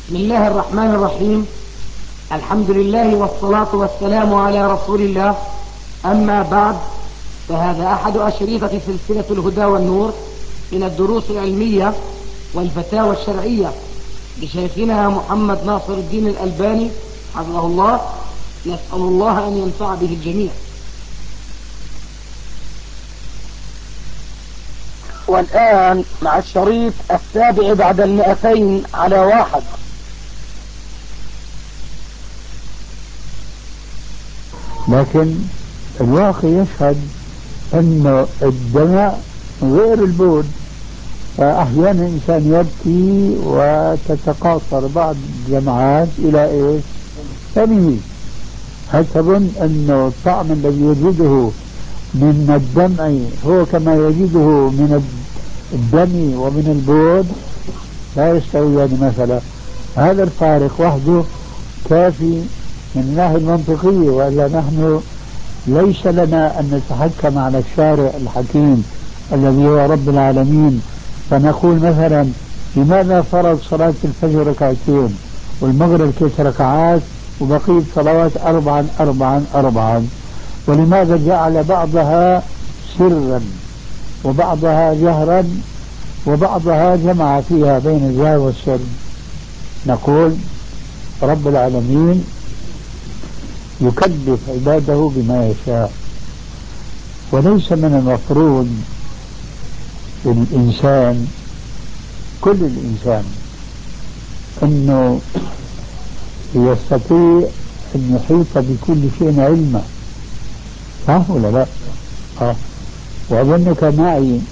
بسم الله الرحمن الرحيم. الحمد لله والصلاة والسلام على رسول الله. أما بعد، فهذا أحد أشريطة سلسلة الهدى والنور من الدروس العلمية والفتاوى الشرعية لشيخنا محمد ناصر الدين الألباني حفظه الله. نسأل الله أن ينفع به الجميع. والآن مع الشريط 7 بعد 200 على 1. لكن الواقع يشهد أن الدمع غير البول، فأحيانا الإنسان يبكي وتتقاصر بعض الدمعات إلى إيش؟ فمه. هل تظن أن الطعم الذي يجده من الدمع هو كما يجده من الدم ومن البول؟ لا يستويان مثلا. هذا الفارق وحده كافي من الناحية المنطقية، وإلا نحن ليس لنا أن نتحكم على الشارع الحكيم الذي هو رب العالمين، فنقول مثلا لماذا فرض صلاة الفجر ركعتين والمغرب 3 ركعات وبقية صلوات 4 ولماذا جعل بعضها سرا وبعضها جهرا وبعضها جمع فيها بين الجهر والسر؟ نقول رب العالمين يكلف عباده بما يشاء، وليس من المفروض الإنسان كل الإنسان أنه يستطيع أن يحيط بكل شيء علما، صح ولا لا؟ وأظنك معي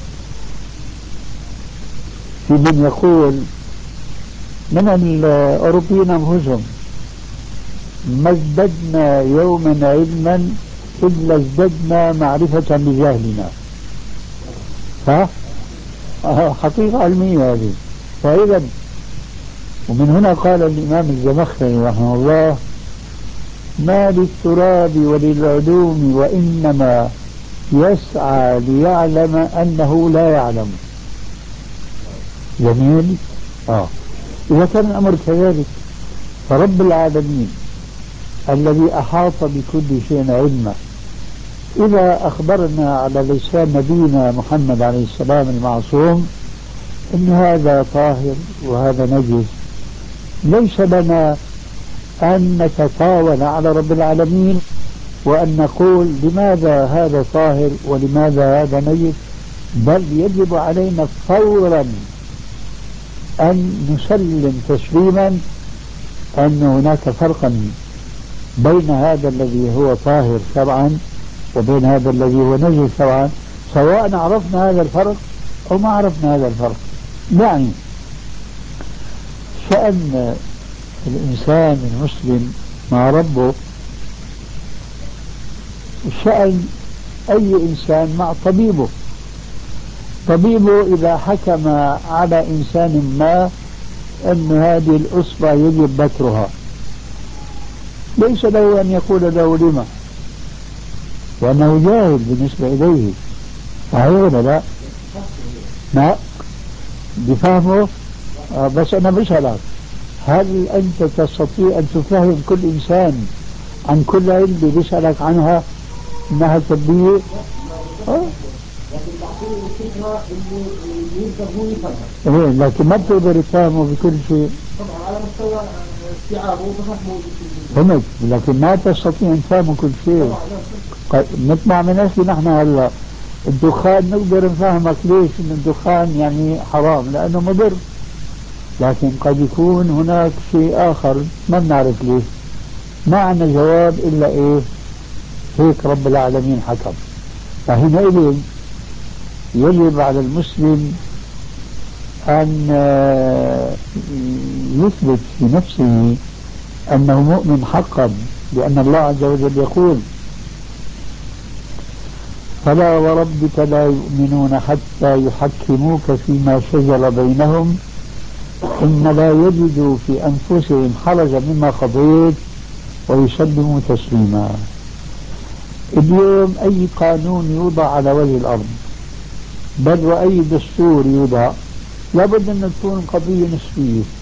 في من يقول من الأوروبيين أنفسهم ما ازددنا يوما علما إلا ازددنا معرفة بجهلنا. حقيقة علمية هذه. فإذا ومن هنا قال الإمام الزمخشري رحمه الله: ما للتراب وللعلوم وإنما يسعى ليعلم أنه لا يعلم. جميل. إذا كان الأمر كذلك، فرب العالمين الذي أحاط بكل شيء علما إذا أخبرنا على لسان نبينا محمد عليه السلام المعصوم إن هذا طاهر وهذا نجس، ليس لنا أن نتطاول على رب العالمين وأن نقول لماذا هذا طاهر ولماذا هذا نجس، بل يجب علينا فورا أن نسلم تسليما أن هناك فرقا بين هذا الذي هو طاهر شرعا وبين هذا الذي هو نجس شرعا، سواء عرفنا هذا الفرق أو ما عرفنا هذا الفرق. يعني شأن الإنسان المسلم مع ربه شأن أي إنسان مع طبيبه. طبيبه إذا حكم على إنسان ما أن هذه الأصبع يجب بترها، ليس له أن يقول له لما، وأنه جاهل بالنسبة إليه. صحيح ولا لا؟ لا بفهمه. بس أنا بسألك، هل أنت تستطيع أن تفهم كل إنسان عن كل علم بيسألك عنها أنها طبية؟ لكن ما بتقدر تفهمه بكل شيء. طبعا على مستوى استيعابه وفهمه فهمت، لكن ما تستطيع أن تفهمه كل شيء. نطلع من أصل نحن هلا الدخان نقدر نفهمك ليش إن الدخان يعني حرام لأنه مضر، لكن قد يكون هناك شيء آخر ما بنعرف ليش. ما عندنا جواب إلا إيه؟ هيك رب العالمين حكم. فحينئذ يجب على المسلم أن يثبت في نفسه أنه مؤمن حقا، لأن الله عز وجل يقول: فلا وربك لا يؤمنون حتى يحكموك فيما شجر بينهم ثم لا يجدوا في أنفسهم حرجا مما قضيت ويسلموا تسليما. اليوم أي قانون يوضع على وجه الأرض بل وأي دستور يوضع لابد أن تكون قضية نسبية.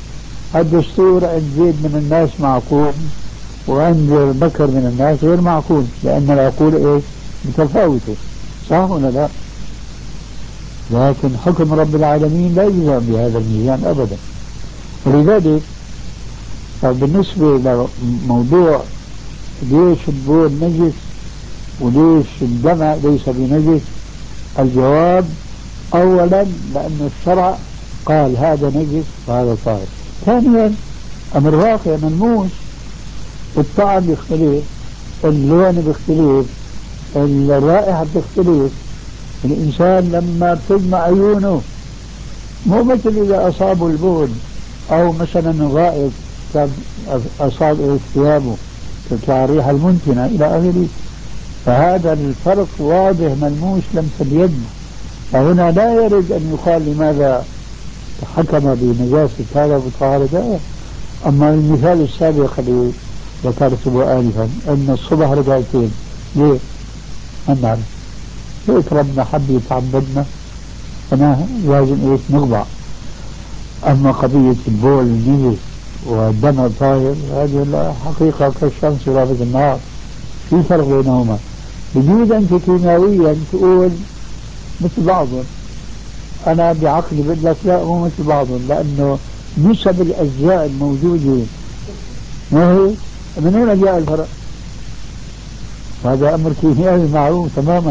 الدستور عند زيد من الناس معقول، وعند بكر من الناس غير معقول، لأن العقول إيش متفاوتة، صح ولا لا؟ لكن حكم رب العالمين لا يلزم بهذا الميزان أبدا. ولذلك بالنسبة لموضوع ليش البول نجس وليش الدمع ليس بنجس، الجواب أولا لأن الشرع قال هذا نجس وهذا طاهر. ثانيا أمر واقع ملموس، الطعم يختلف، اللون بيختلف، الرائحة بتختلف. الإنسان لما بتدمع عيونه مو مثل إذا أصابه البول أو مثلا الغائط أصاب ثيابه كالريحة المنتنة إلى آخره. فهذا الفرق واضح ملموس لمس اليد. فهنا لا يرد أن يقال لماذا حكم بنجاسة هذا وطهارة ذاك. أما المثال السابق الذي ذكرته آنفا أن الصبح ركعتين، ليه؟ ما نعرف، هيك ربنا حب يتعبدنا أنا لازم إيش نخضع. أما قضية البول النجس والدم الطاهر هذه الحقيقة كالشمس ورابط النهار، في فرق بينهما. بجوز أنت كيميائيا تقول مثل بعضهم، أنا بعقلي بقول لك لا مو مثل بعضهم، لأنه نسب الأجزاء الموجودة ما هي من وين جاء الفرق؟ هذا أمر كيميائي معروف تماما.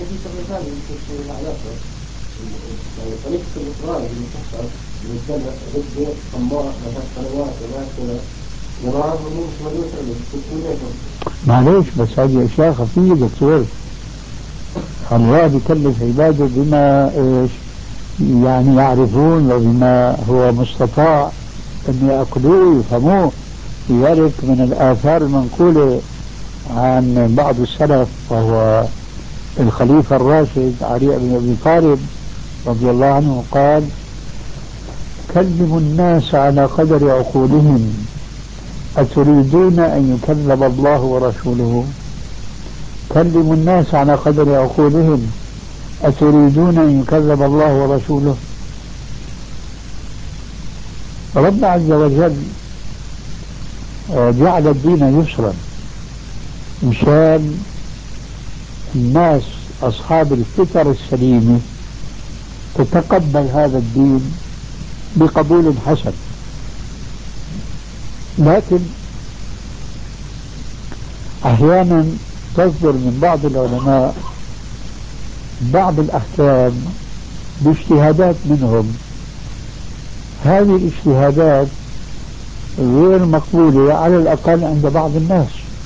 طريقة الإخراج اللي تحصل من الدم ضد صماء مثلا قنوات وما معليش بس هذه أشياء خفية دكتور. الله بيكلف عباده بما إيش يعني يعرفون وبما هو مستطاع أن يأخذوه ويفهموه. لذلك من الآثار المنقولة عن بعض السلف وهو الخليفة الراشد علي بن أبي طالب رضي الله عنه قال: كلموا الناس على قدر عقولهم، أتريدون أن يكذب الله ورسوله؟ كلموا الناس على قدر عقولهم، أتريدون أن يكذب الله ورسوله؟ رب عز وجل جعل الدين يسرا مشان الناس أصحاب الفطر السليمة تتقبل هذا الدين بقبول حسن. لكن أحيانا تصدر من بعض العلماء بعض الأحكام باجتهادات منهم، هذه الاجتهادات غير مقبولة على الأقل عند بعض الناس،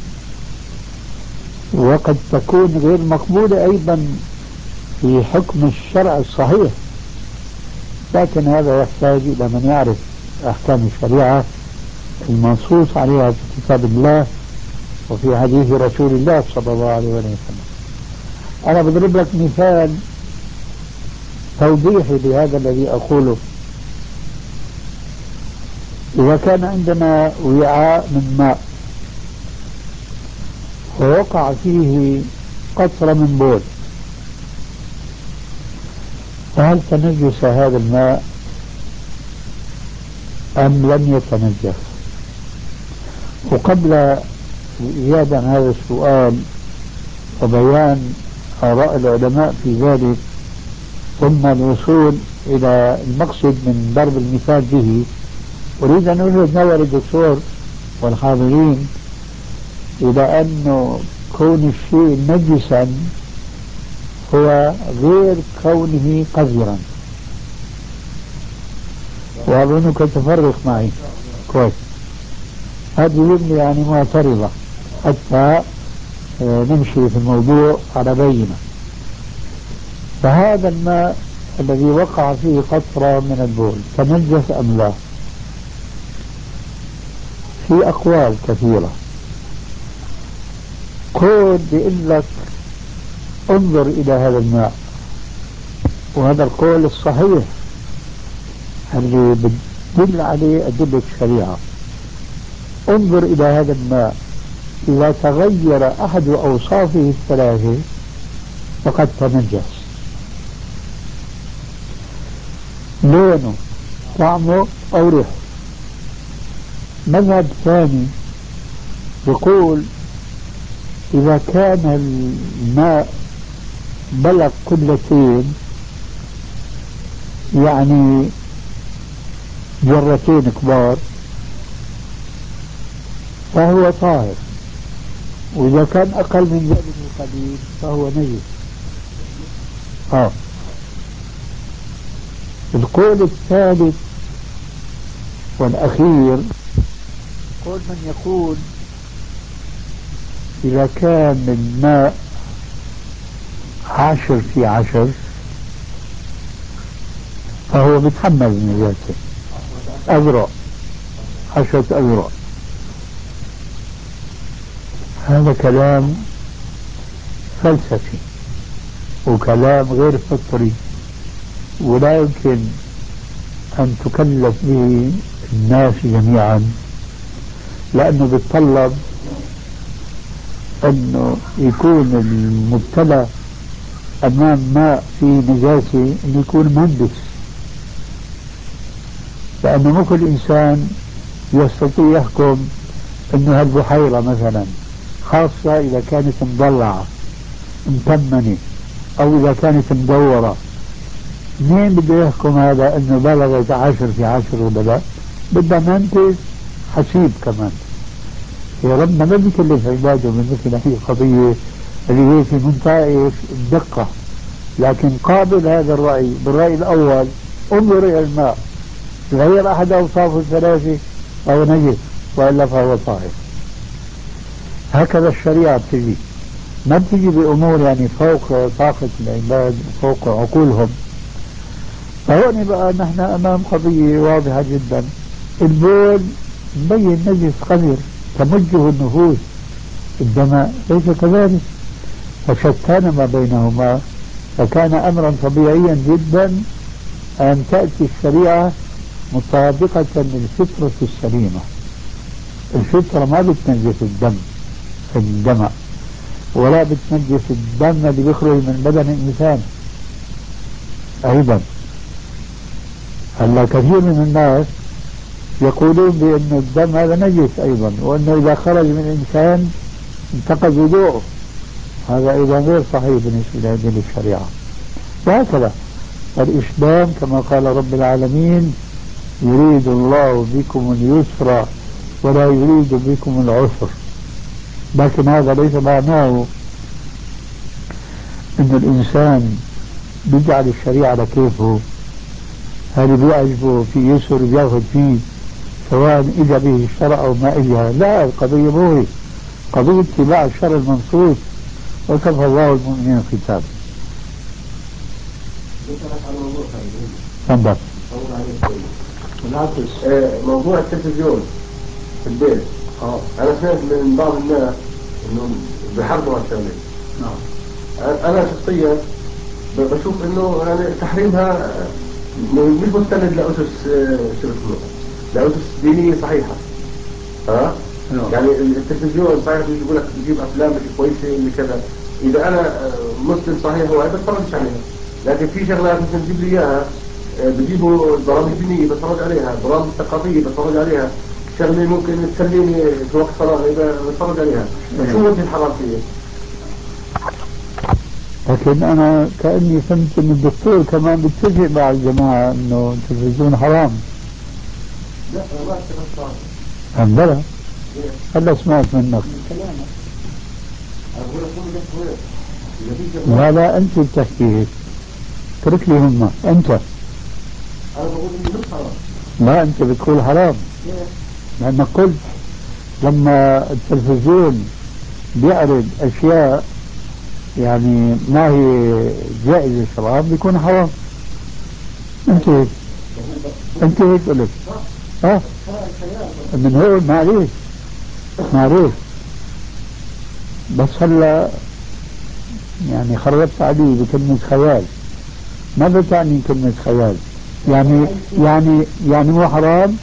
وقد تكون غير مقبولة أيضا في حكم الشرع الصحيح. لكن هذا يحتاج إلى من يعرف أحكام الشريعة المنصوص عليها في كتاب الله وفي حديث رسول الله صلى الله عليه وسلم. أنا بضرب لك مثال توضيحي لهذا الذي أقوله. إذا كان عندنا وعاء من ماء ووقع فيه قطرة من بول، فهل تنجس هذا الماء أم لم يتنجس؟ وقبل الإجابة عن هذا السؤال وبيان آراء العلماء في ذلك ثم الوصول إلى المقصد من ضرب المثال به، أريد أن ألفت نظر الدكتور والحاضرين إلى أن كون الشيء نجسا هو غير كونه قذرا، وأظنك تفرق معي كويس. هذه جملة يعني معترضة حتى نمشي في الموضوع على بينة. فهذا الماء الذي وقع فيه قطرة من البول تنجس أم لا؟ في أقوال كثيرة. قول بيقول لك انظر إلى هذا الماء، وهذا القول الصحيح اللي بتدل عليه أدلة الشريعة. انظر إلى هذا الماء، إذا تغير أحد أوصافه الثلاثة فقد تنجس: لونه، طعمه، أو ريحه. مذهب ثاني يقول إذا كان الماء بلغ قلتين، يعني جرتين كبار، فهو طاهر، وإذا كان أقل من ذلك بقليل فهو نجس. القول الثالث والأخير قول من يقول إذا كان الماء 10 في 10 فهو بيتحمل النجاسة، أذرع، 10 أذرع. هذا كلام فلسفي وكلام غير فطري، ولا يمكن أن تكلف به الناس جميعا، لأنه بيتطلب أنه يكون المبتلى أمام ماء في نجاسة أنه يكون مهندس، لأنه مو كل إنسان يستطيع يحكم أنه هالبحيرة مثلا، خاصة إذا كانت مضلعة متمنة أو إذا كانت مدورة، مين بده يحكم هذا أنه بلغت 10 في 10 ولا لا؟ بدها مهندس حسيب كمان. يا ربنا ما بيكلف عباده من مثل هذه القضية اللي هي في منطقة الدقة، لكن قابل هذا الرأي بالرأي الأول، انظر إلى الماء غير أحد أوصافه الثلاثة فهو نجس، وإلا فهو طاهر. هكذا الشريعة بتجي، ما بتجي بأمور يعني فوق طاقة العباد وفوق عقولهم. فهون بقى نحن أمام قضية واضحة جدا، البول مبين نجس قذر تمجه النفوس، الدماء ليس كذلك، فشتان ما بينهما. فكان أمرا طبيعيا جدا أن تأتي الشريعة مطابقة للفطرة السليمة. الفطرة ما بتنجس الدم في الدماء، ولا بتنجس الدم اللي بيخرج من بدن الإنسان أيضا. هلا كثير من الناس يقولون بأن الدم هذا نجس أيضا، وأنه إذا خرج من الإنسان انتقض وضوءه، هذا أيضا غير صحيح بالنسبة لهذه الشريعة. وهكذا الإسلام كما قال رب العالمين: يريد الله بكم اليسر ولا يريد بكم العسر. لكن هذا ليس معناه أن الإنسان بيجعل الشريعة على كيفه، هذا بيعجبه في يسر بياخذ فيه سواء إجا به الشرع أو ما إجا. لا، القضية مو هيك، قضية اتباع الشرع المنصوص، وكفى الله المؤمنين القتال. تفضل. موضوع التلفزيون في البيت، أنا سمعت من بعض الناس إنه بحرموا هالشغلة. أنا شخصيا بشوف إنه يعني تحريمها مش مستند لأسس شو اسمه، لأسس دينية صحيحة. يعني التلفزيون صحيح بيقول لك بيجيب أفلام مش كويسة اللي كذا، إذا أنا مسلم صحيح هو بتفرجش عليها. لكن في شغلات مثل تجيب لي إياها، بجيبوا برامج دينية بتفرج عليها، برامج ثقافية بتفرج عليها، شغلة ممكن تسليني في وقت فراغي بتفرج عليها. شو وجه الحرام فيه؟ لكن أنا كأني فهمت أن الدكتور كمان بيتفق مع الجماعة أنه التلفزيون حرام. لا أنا ما اتفقت معه. بلى هلا سمعت منك. لا لا، أنت بتحكي هيك، اترك لي هم أنت. أنا بقول إنه مش حرام. لا، أنت بتقول حرام لأنك قلت لما التلفزيون بيعرض أشياء يعني ما هي جائزة شرعا بيكون حرام. أنت هيك قلت. من هون معليش بس هلا يعني خربت علي بكلمة خيال. ماذا تعني كلمة خيال؟ يعني مو حرام؟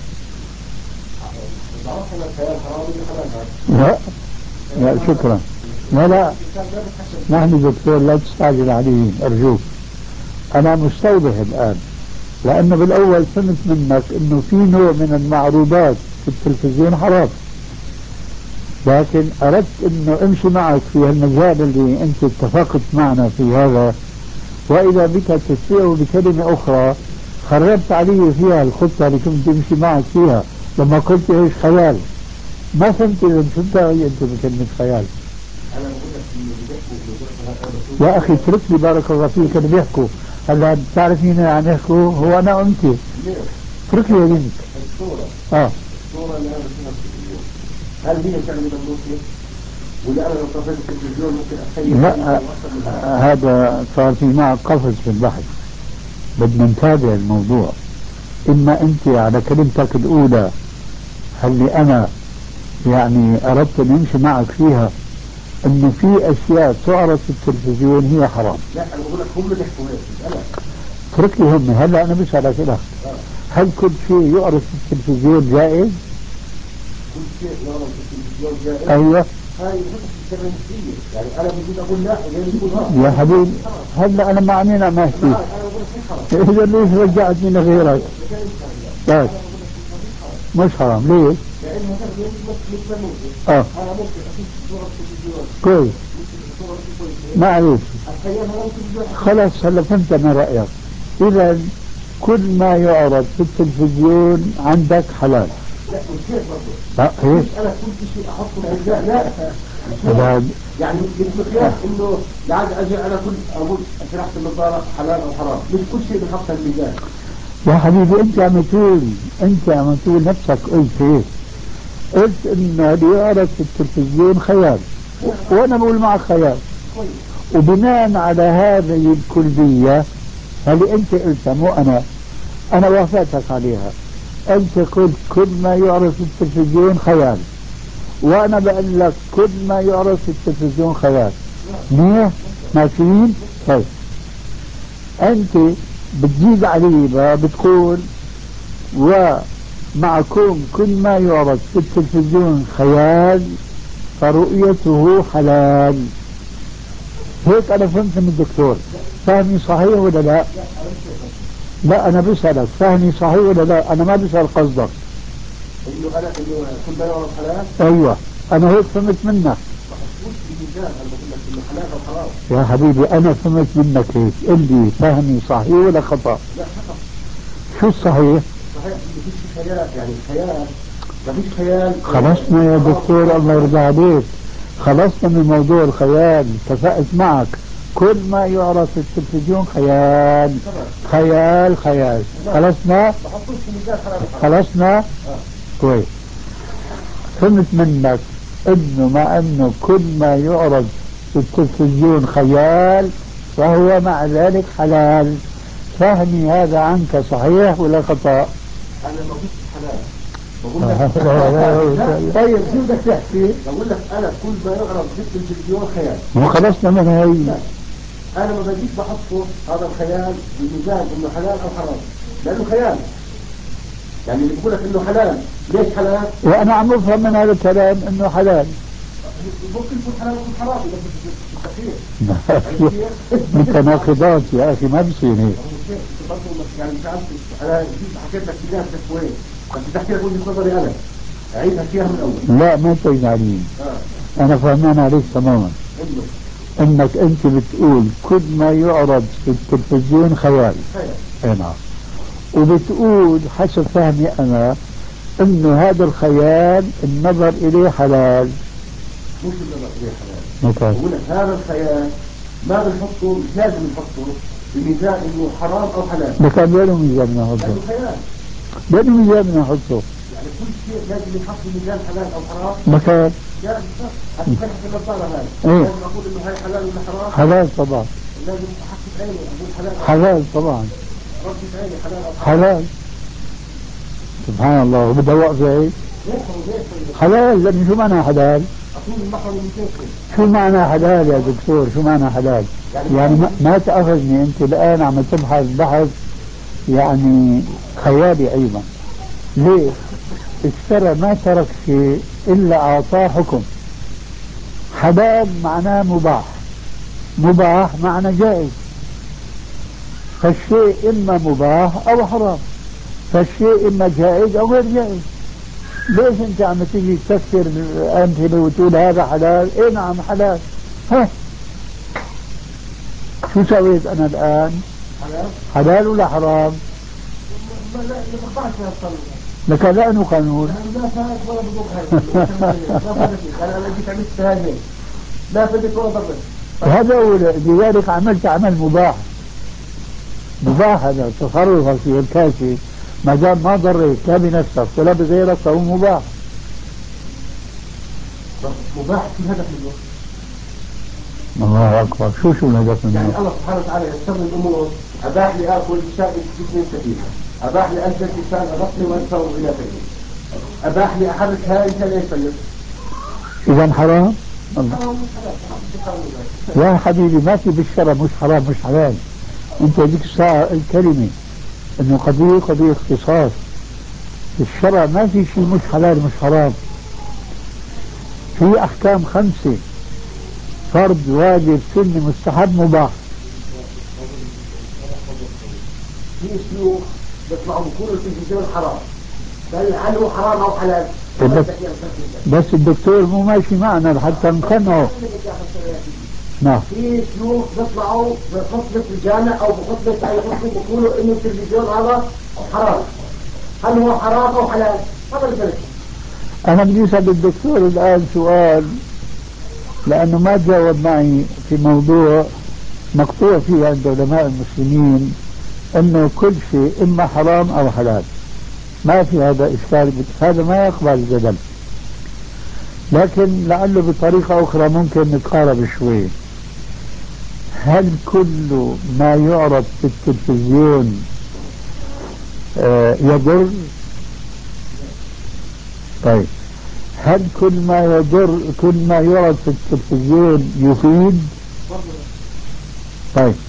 لا شكرا. لا نحن دكتور لا تستعجل علي أرجوك. أنا مستوضح الآن، لأنه بالأول فهمت منك أنه في نوع من المعروضات في التلفزيون حرام، لكن أردت أنه أمشي معك في المجال اللي أنت اتفقت معنا في هذا، وإذا بك تشبعه بكلمة أخرى خربت علي فيها الخطة اللي كنت أمشي معك فيها لما قلت إيش خيال. ما فهمت إذا شو بتعني أنت بكلمة خيال. يا أخي اترك لي بارك الله فيك اللي بيحكوا. هلا بتعرف مين عم يحكوا؟ هو أنا وأنت. اترك لي يا بنت. الصورة اللي أنا بشوفها في التلفزيون هل هي فعلا ممكن؟ ولا أنا لو طفيت التلفزيون ممكن أتخيل؟ لا، هذا صار في معك قفز في البحث. بدنا نتابع الموضوع. إما أنت على كلمتك الأولى اللي أنا يعني أردت أن أمشي معك فيها إنه في أشياء تعرض في التلفزيون هي حرام. لا أنا بقول لك هم اللي يحكوا هيك. اترك لي هم. هلا أنا بسألك كده، هل كل شيء يعرض في التلفزيون جائز؟ كل شيء يعرض في التلفزيون جائز؟ أيوه. هاي يعني أنا بجيب أقول لا يا حبيبي هلا أنا مع مين عم أحكي؟ إذا ليش رجعتني لغيرك؟ طيب مش حرام ليش؟ لأنه أنا ممكن أشوف صورة التلفزيون كويس ما عليك خلاص. هلا فهمت أنا رأيك. إذا كل ما يعرض في التلفزيون عندك حلال. لا مش هيك برضه. هيك أنا كل شيء أحطه لا يعني بالمقياس إنه يعني أجي أنا كل أقول شرحت النظارة حلال أو حرام، مش كل شيء بنحط الميزان. يا حبيبي أنت عم تقول نفسك قلت هيك. قلت إن اللي يعرض في التلفزيون خيال وأنا بقول معك خيال، وبناء على هذه الكلية اللي أنت قلتها مو أنا وافقتك عليها. أنت قلت كل ما يعرض في التلفزيون خيال، وأنا بقول لك كل ما يعرض في التلفزيون خيال. منيح ماشيين. طيب أنت بتزيد عليه بتقول ومعكم كل ما يعرض في التلفزيون خيال فرؤيته حلال. هيك أنا فهمت من الدكتور. فهمي صحيح ولا لا؟ لا أنا بسألك فهمي صحيح ولا لا؟ أنا ما بسأل قصدك. إنه أنا إنه كل ما يعرض حلال؟ أيوة أنا هيك فهمت منك. يا حبيبي أنا فهمت منك هيك. قل لي فهمي صحيح ولا خطأ؟ لا خطأ. شو الصحيح؟ صحيح مفيش خيال، يعني خيال مفيش خيال. خلصنا يا دكتور الله يرضى عليك، خلصنا من موضوع الخيال. اتفقت معك كل ما يعرض في التلفزيون خيال خيال خيال. خلصنا كويس. فهمت منك انه مع انه كل ما يعرض في التلفزيون خيال فهو مع ذلك حلال. فهمي هذا عنك صحيح ولا خطأ؟ انا ما قلت حلال بقول لك طيب شو بدك تحكي؟ بقول لك انا كل ما يعرض في التلفزيون خيال. مو خلصنا من هي. انا ما بديش بحطه هذا الخيال بميزان انه حلال او حرام، لانه خيال. يعني اللي بقول لك انه حلال ليش حلال؟ وانا عم افهم من هذا الكلام انه حلال. ممكن يكون حلال ويكون حرام متناقضات يا اخي ما بصير هيك. يعني مش عارف انا حكيت لك اياها شوي بس تحكي لك وجهه نظري انا اعيد احكيها من الاول. لا ما تعيد علي. انا فهمان عليك تماما. انك انت بتقول كل ما يعرض في التلفزيون خيال. نعم. وبتقول حسب فهمي انا انه هذا الخيال النظر اليه حلال. مش النظر اليه حلال. بقول لك هذا الخيال ما بنحطه، مش لازم نحطه بميزان انه حرام او حلال. لكن وين ميزان نحطه؟ لانه خيال. وين ميزان نحطه؟ يعني كل شيء لازم يحط بميزان حلال او حرام. مكان. لا بالضبط. حتى في النظاره هاي. لازم اقول انه هاي حلال ولا حرام؟ حلال طبعا. لازم احط بعيني اقول حلال. حلال طبعا. ربي بعيني حلال او حرام. حلال. سبحان الله. وبدها وقفه هيك؟ حلال. لأن شو معنى حلال؟ شو معنى حلال يا دكتور؟ شو معنى حلال؟ يعني ما تأخذني أنت الآن عم تبحث بحث يعني خيالي أيضا. ليه؟ اشترى ما ترك شيء إلا أعطاه حكم. حلال معناه مباح، مباح معنى جائز. فالشيء إما مباح أو حرام، فالشيء إما جائز أو غير جائز. ليش انت عم تيجي تفسر امثله وتقول هذا حلال؟ ايه نعم حلال. ها شو سويت انا الان؟ حلال ولا حرام؟ لك لانه قانون. لا فاتت ولا بضر انا جيت عملت شهادين لا فاتت ولا ضربت. هذا هو لذلك عملت عمل مباح. مباح هذا تصرفك في الكاشف ما دام ما ضريت لا بنفسك ولا بغيرك فهو مباح. مباح في هدف منه. الله اكبر. شو الهدف منه؟ يعني الله سبحانه وتعالى يسر الامور. اباح لي اكل شاء جسمي سفينه. اباح لي البس لسان غسلي وانفر الى فيه. اباح لي احرك هاي انت. اذا حرام؟ الله. يا حبيبي ما في بالشرع مش حرام مش حلال. انت ذيك الساعة الكلمة انه قضية اختصاص. في الشرع ما في شيء مش حلال مش حرام. في احكام 5: فرض واجب سنة مستحب مباح. في شيوخ بيطلعوا بيقولوا التلفزيون حرام. هل هو حرام او حلال؟ بس الدكتور مو ماشي معنا لحتى نقنعه. نعم. في شيوخ بيطلعوا بخطبة الجامع او بخطبة اي خطبة بيقولوا انه التلفزيون هذا حرام. هل هو حرام او حلال؟ هذا الفرق. انا بدي اسال الدكتور الان سؤال لانه ما تجاوب معي في موضوع مقطوع فيه عند علماء المسلمين انه كل شيء اما حرام او حلال. ما في هذا اشكال. هذا ما يقبل الجدل. لكن لعله بطريقة أخرى ممكن نتقارب شوي. هل كل ما يعرض في التلفزيون يضر؟ طيب هل كل ما يضر كل ما يعرض في التلفزيون يفيد؟ طيب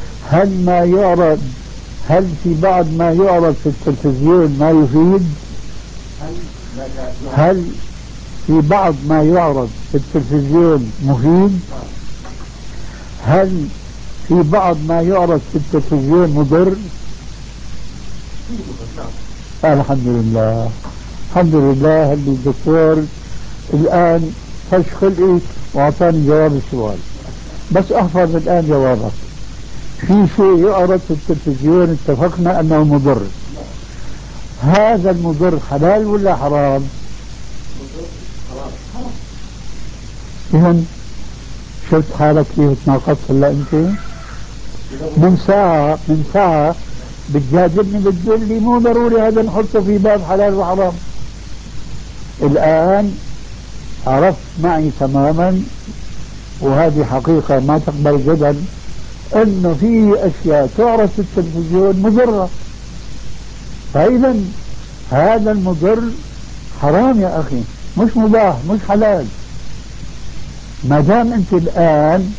هل في بعض ما يعرض في التلفزيون ما يفيد؟ هل في بعض ما يعرض في التلفزيون مفيد؟ هل في بعض ما يعرض في التلفزيون مضر؟ الحمد لله. الحمد لله اللي الدكتور الآن فش خلقي وأعطاني جواب السؤال. بس أحفظ الآن جوابك. في شيء يعرض في التلفزيون اتفقنا أنه مضر. هذا المضر حلال ولا حرام؟ إذن شفت حالك كيف تناقضت هلا أنت؟ من ساعة بتجادلني بتقول لي مو ضروري هذا نحطه في باب حلال وحرام. الآن عرفت معي تماما وهذه حقيقة ما تقبل جدل انه في اشياء تعرض في التلفزيون مضرة. فاذا هذا المضر حرام يا اخي مش مباح مش حلال. ما دام انت الان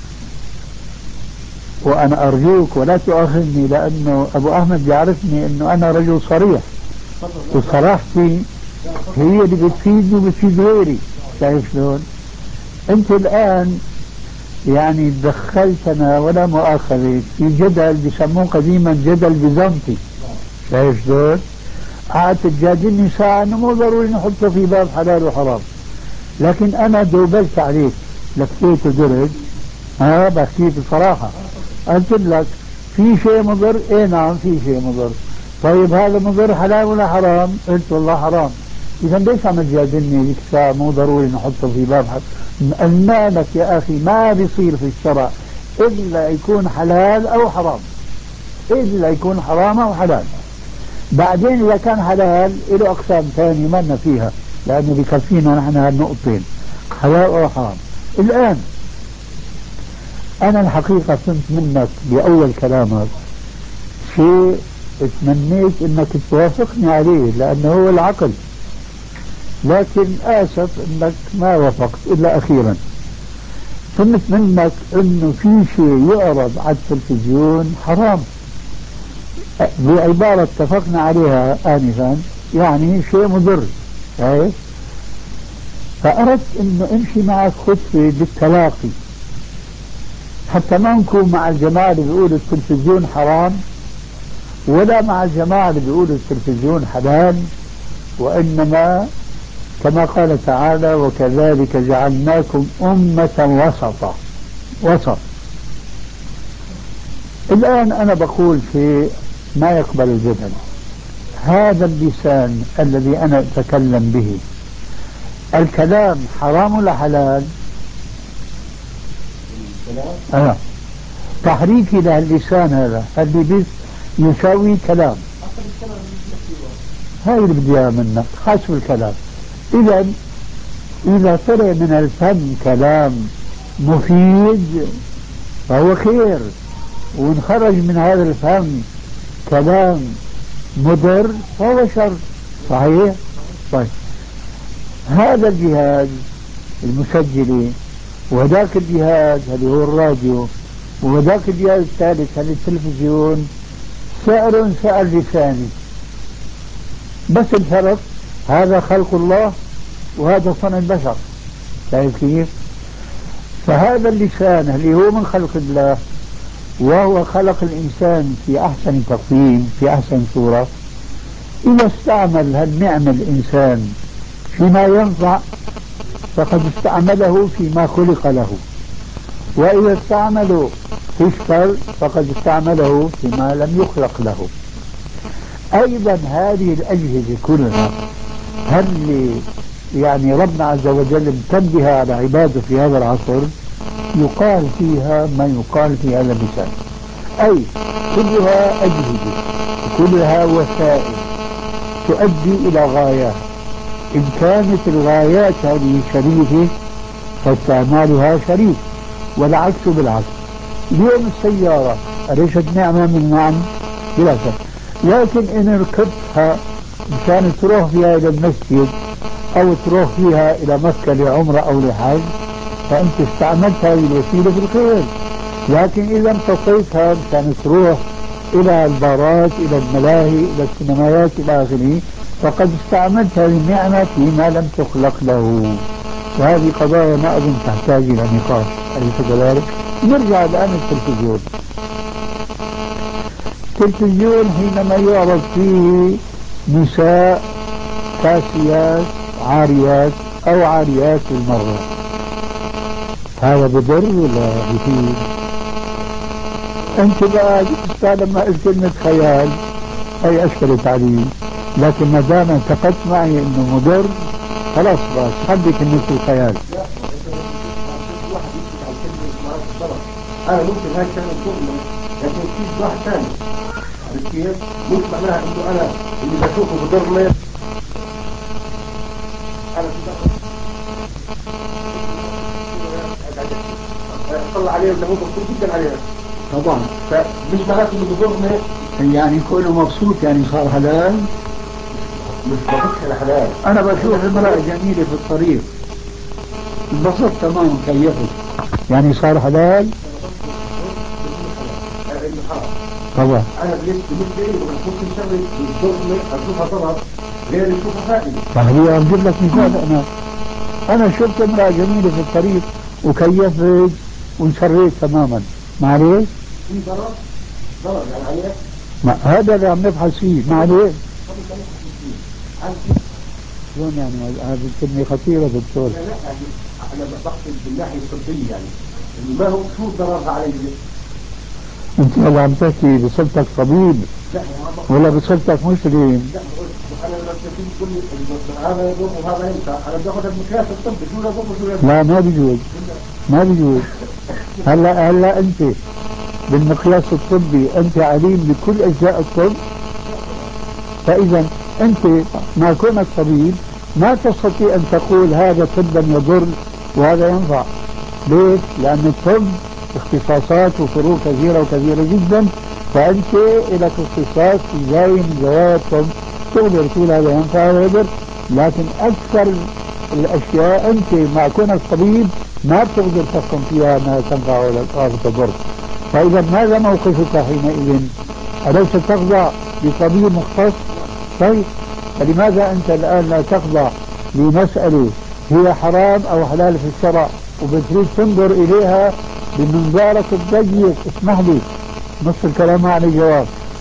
وانا ارجوك ولا تؤاخذني لانه ابو احمد يعرفني انه انا رجل صريح وصراحتي هي اللي بتفيدني وبتفيد غيري. شايف شلون؟ انت الان يعني دخلتنا ولا مؤاخذة في جدل بيسموه قديما جدل بيزنطي. شايف شلون؟ قعدت تجادلني ساعة انه مو ضروري نحطه في باب حلال وحرام. لكن انا دوبلت عليك لفيت ودرج. بحكي بصراحة قلت لك في شيء مضر. ايه نعم في شيء مضر. طيب هذا مضر حلال ولا حرام؟ قلت والله حرام. اذا ليش عم تجادلني ذيك الساعة مو ضروري نحطه في باب حلال؟ قلنا لك يا اخي ما بيصير في الشرع الا يكون حلال او حرام. الا يكون حرام او حلال. بعدين اذا كان حلال له اقسام ثانية ما لنا فيها لانه بكفينا نحن هالنقطتين حلال او حرام. الان انا الحقيقة فهمت منك باول كلامك شيء تمنيت انك توافقني عليه لانه هو العقل. لكن آسف انك ما وافقت الا اخيرا. فهمت منك انه في شيء يعرض على التلفزيون حرام بعبارة اتفقنا عليها آنفا يعني شيء مضر. فأردت انه امشي معك خطوة بالتلاقي حتى ما نكون مع الجماعة اللي بيقولوا التلفزيون حرام ولا مع الجماعة اللي بيقولوا التلفزيون حلال وإنما كما قال تعالى وكذلك جعلناكم أمة وسط. الآن أنا بقول في ما يقبل الجدل، هذا اللسان الذي أنا أتكلم به الكلام حرام ولا حلال؟ تحريكي للسان هذا اللي بس يساوي كلام، هاي اللي بدي اياها منك حسب الكلام. إذا طلع من الفم كلام مفيد فهو خير، وإن خرج من هذا الفم كلام مضر فهو شر. صحيح؟ طيب هذا الجهاز المسجلة وهذاك الجهاز اللي هو الراديو وهذاك الجهاز الثالث اللي التلفزيون سعر لساني، بس الفرق هذا خلق الله وهذا صنع البشر. شايف كيف؟ فهذا اللسان اللي هو من خلق الله وهو خلق الإنسان في أحسن تقويم في أحسن صورة، إذا استعمل هالنعمة الإنسان فيما ينفع فقد استعمله فيما خلق له، وإذا استعمله في الشر فقد استعمله فيما لم يخلق له. أيضا هذه الأجهزة كلها هل يعني ربنا عز وجل انتبه على عباده في هذا العصر يقال فيها ما يقال في هذا المثال، أي كلها أجهزة كلها وسائل تؤدي إلى غايات، إن كانت الغايات هذه شريفة فاستعمالها شريف والعكس بالعكس. اليوم السيارة أليست نعمة من النعم؟ بلا شك، لكن إن ركبتها مشان تروح فيها إلى المسجد أو تروح فيها إلى مكة لعمرة أو لحج فأنت استعملت هذه الوسيلة في الخير. لكن إذا امتصيتها مشان تروح إلى البارات إلى الملاهي إلى السينمايات إلى آخره فقد استعملت هذه النعمة فيما لم تخلق له. وهذه قضايا ما أظن تحتاج إلى نقاش، أليس كذلك؟ نرجع الآن للتلفزيون. التلفزيون حينما يعرض فيه نساء كاسيات عاريات أو عاريات بالمرة، هذا بضر ولا بفيد؟ أنت بقى لما قلت كلمة خيال هي أشكلت علي، لكن ما دام انتقدت معي إنه مضر خلاص بس خلي كلمة الخيال. أنا ممكن هاي كانت تؤمن لكن في واحد ثاني عرفت كيف؟ مش معناها إنه أنا اللي بشوفه بضرني أنا طلع عليه ولا هو مبسوط جدا عليه طبعا، فمش معناته إنه بضرني يعني كونه مبسوط يعني صار حلال. مش بضرني حلال. أنا بشوف امرأة جميلة في الطريق انبسطت تماما كيفت يعني صار حلال. طبعا أنا بالنسبة لي بشوف الشغل بالضرني أشوفها ضرر غير يشوفها فائدة. فهي أجيب لك مثال، أنا شفت امرأة جميلة في الطريق وكيفت وانشريت تماما، معليش؟ في ضرر يعني عليه؟ ما هذا اللي عم نبحث فيه، معليش؟ شلون يعني هذه الكلمة خطيرة دكتور؟ لا يعني أنا بقصد بالناحية الطبية يعني ما هو شو ضررها علي؟ أنت اللي عم تحكي بصفتك طبيب ولا بصفتك مسلم؟ لا أنا لما تقول لي هذا يضر وهذا ينفع أنا باخذ المقياس الطبي شو يضر وشو ينفع؟ لا ما بيجوز، ما بيجوز. هلا أنت بالمقياس الطبي أنت عليم بكل أجزاء الطب، فإذا أنت ما كونك طبيب ما تستطيع أن تقول هذا طبا يضر وهذا ينفع. ليش؟ لأن الطب اختصاصات وفروق كثيرة وكثيرة جدا، فأنت لك اختصاص في زاوية من زوايا الطب تقدر تقول هذا ينفع وهذا يضر، لكن أكثر الأشياء أنت مع كونك طبيب ما بتقدر تحكم فيها أنها تنفع ولا تضر. فإذا ماذا موقفك حينئذ؟ أليس تخضع لطبيب مختص؟ طيب فلماذا أنت الآن لا تخضع لمسألة هي حرام أو حلال في الشرع وبتريد تنظر إليها بمنظارك الضيق؟ اسمح لي نص الكلام عن الجواب.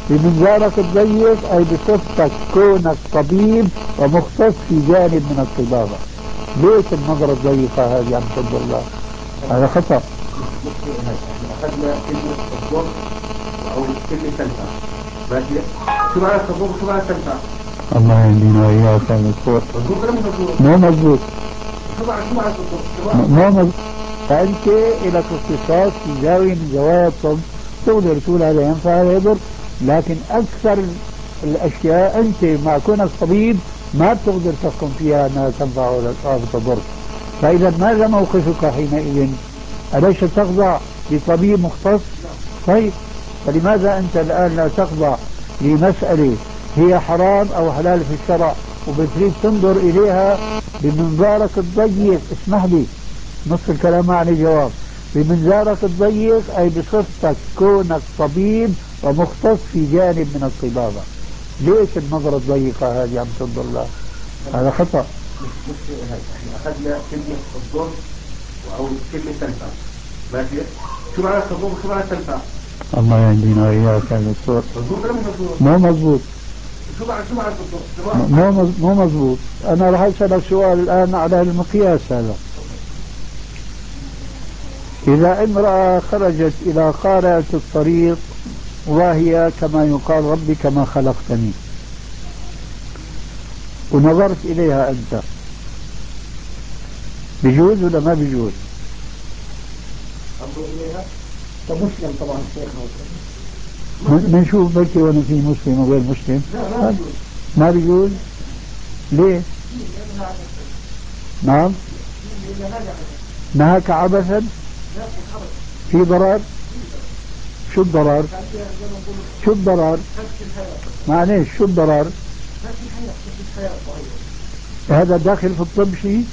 بمنظارك الضيق أي بصفتك كونك طبيب ومختص في جانب من الطبابة. ليش النظرة الضيقة هذه عم تفضل الله؟ هذا خطأ. أخذنا كلمة الضر أو كلمة تنفع، ماشي؟ شو معنى الضر وشو معنى تنفع؟ الله يهدينا وإياك يا دكتور. مضبوط ولا مش مضبوط؟ مو مضبوط. شو معنى الضر؟ مو مضبوط. فأنت لك اختصاص في زاوية من زوايا الطب، تقدر تقول هذا ينفع هذا يضر، لكن أكثر الأشياء أنت مع كونك طبيب ما بتقدر تحكم فيها أنها تنفع أو تضر. فإذا ماذا موقفك حينئذ؟ أليس تخضع لطبيب مختص؟ طيب فلماذا أنت الآن لا تخضع لمسألة هي حرام أو حلال في الشرع وبتريد تنظر إليها بمنظارك الضيق؟ اسمح لي، نص الكلام ما عليه جواب. بمنظارك الضيق أي بصفتك كونك طبيب ومختص في جانب من الطبابة. ليش النظرة الضيقة هذه عم تضل؟ هذا خطأ. مش احنا أخذنا كلمة الضر أو كلمة تنفع، ماشي؟ شو معنى الضر وشو معنى تنفع؟ الله يهدينا وإياك يا دكتور. مضبوط ولا مش مضبوط؟ مو مضبوط. شو معنى الضر؟ مو مضبوط. أنا راح أسألك سؤال الآن على المقياس هذا. إذا امرأة خرجت إلى قارعة الطريق وهي كما يقال ربي كما خلقتني، ونظرت إليها أنت، بجوز ولا ما بجوز؟ أنظر إليها كمسلم طبعا شيخنا. بنشوف بلكي وانا في مسلم وغير مسلم. لا ما بجوز. ما بجوز؟ ليه؟ نعم. نهاك عبثا؟ في ضرر؟ شو الضرر؟ شو الضرر؟ معليش شو الضرر؟ هذا داخل في الطب شيء؟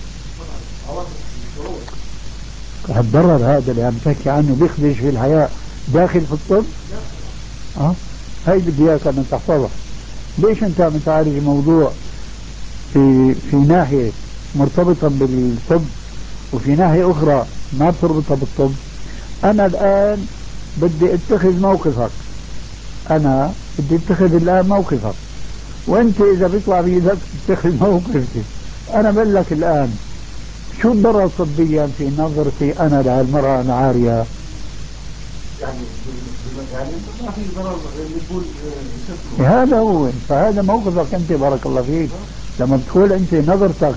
الضرر هذا اللي عم تحكي عنه بيخدش في الحياة داخل في الطب؟ هاي بدي اياك ان تحفظها. ليش انت عم تعالج موضوع في ناحية مرتبطة بالطب وفي ناحية اخرى ما بتربطها بالطب؟ انا الان بدي اتخذ موقفك، انا بدي اتخذ الان موقفك، وانت اذا بيطلع بايدك تتخذ موقفي. انا بقول لك الان شو الضرر طبيا في نظرتي انا لهالمرأة العارية؟ يعني ما في ضرر اللي يقول هذا هو. فهذا موقفك انت بارك الله فيك. لما بتقول انت نظرتك